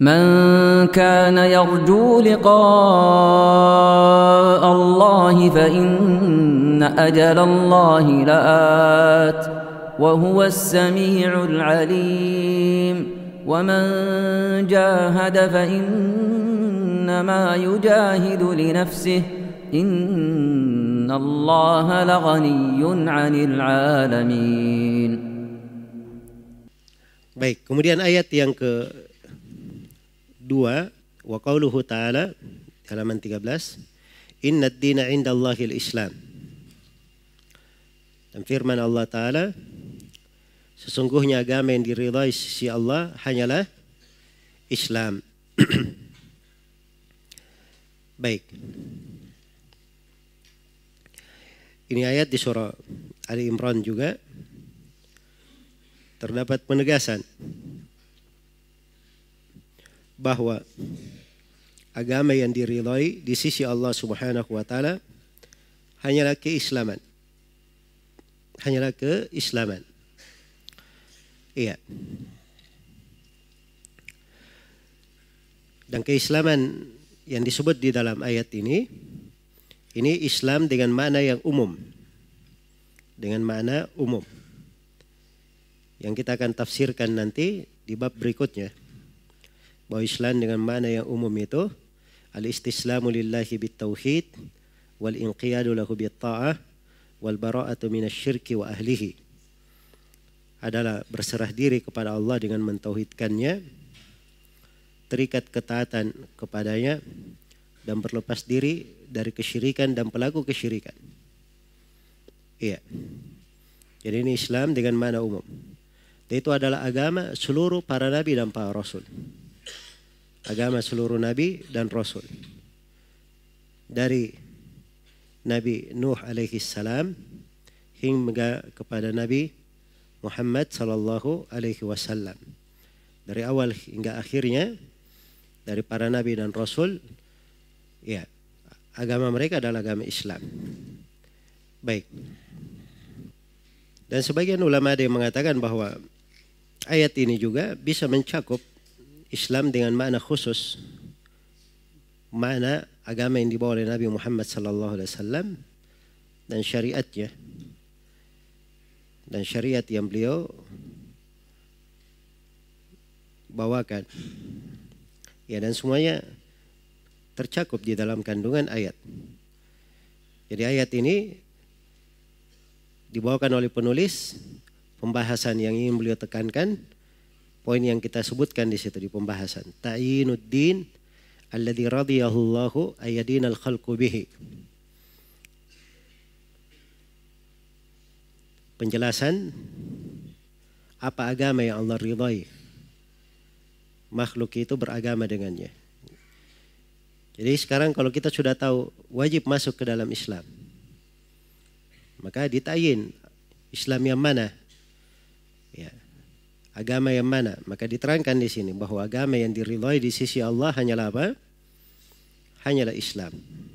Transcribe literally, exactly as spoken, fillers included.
من كان يرجو لقاء الله فإن أجل الله لآت وهو السميع العليم ومن جاهد فإنما يجاهد لنفسه إن الله لغني عن العالمين. Baik, kemudian ayat yang kedua, wa qauluhu ta'ala, halaman tiga belas, innad dina indallahil islam. Dan firman Allah Ta'ala, sesungguhnya agama yang diridhai sisi Allah hanyalah Islam. Baik. Ini ayat di surah Ali Imran juga terdapat penegasan bahwa agama yang diridhai di sisi Allah Subhanahu wa taala hanyalah keislaman. Hanyalah keislaman. Iya. Dan keislaman yang disebut di dalam ayat ini, ini Islam dengan makna yang umum. Dengan makna umum. Yang kita akan tafsirkan nanti di bab berikutnya. Bahwa Islam dengan makna yang umum itu al-istislamu lillahi bit-tauhid wal inqiyadu lahu bit-ta'ah wal bara'atu minasyirki wa ahlihi. Adalah berserah diri kepada Allah dengan mentauhidkannya, terikat ketaatan kepadanya, dan berlepas diri dari kesyirikan dan pelaku kesyirikan. Iya. Jadi ini Islam dengan makna umum. Dan itu adalah agama seluruh para nabi dan para rasul. Agama seluruh nabi dan rasul. Dari Nabi Nuh alaihi salam hingga kepada Nabi Muhammad sallallahu alaihi wasallam. Dari awal hingga akhirnya, dari para nabi dan rasul, ya, agama mereka adalah agama Islam. Baik. Dan sebagian ulama ada yang mengatakan bahwa ayat ini juga bisa mencakup Islam dengan makna khusus, makna agama yang dibawa oleh Nabi Muhammad sallallahu alaihi wasallam dan syariatnya, dan syariat yang beliau bawakan. Ya, dan semuanya tercakup di dalam kandungan ayat. Jadi ayat ini dibawakan oleh penulis, pembahasan yang ingin beliau tekankan, poin yang kita sebutkan di situ di pembahasan. Ta'inuddin alladzi radiyahu Allahu ayyadinal khalqu bihi. Penjelasan apa agama yang Allah ridhai, makhluk itu beragama dengannya. Jadi sekarang kalau kita sudah tahu wajib masuk ke dalam Islam, maka ditayin Islam yang mana, ya, agama yang mana. Maka diterangkan di sini bahwa agama yang diridhai di sisi Allah hanyalah apa? Hanyalah Islam.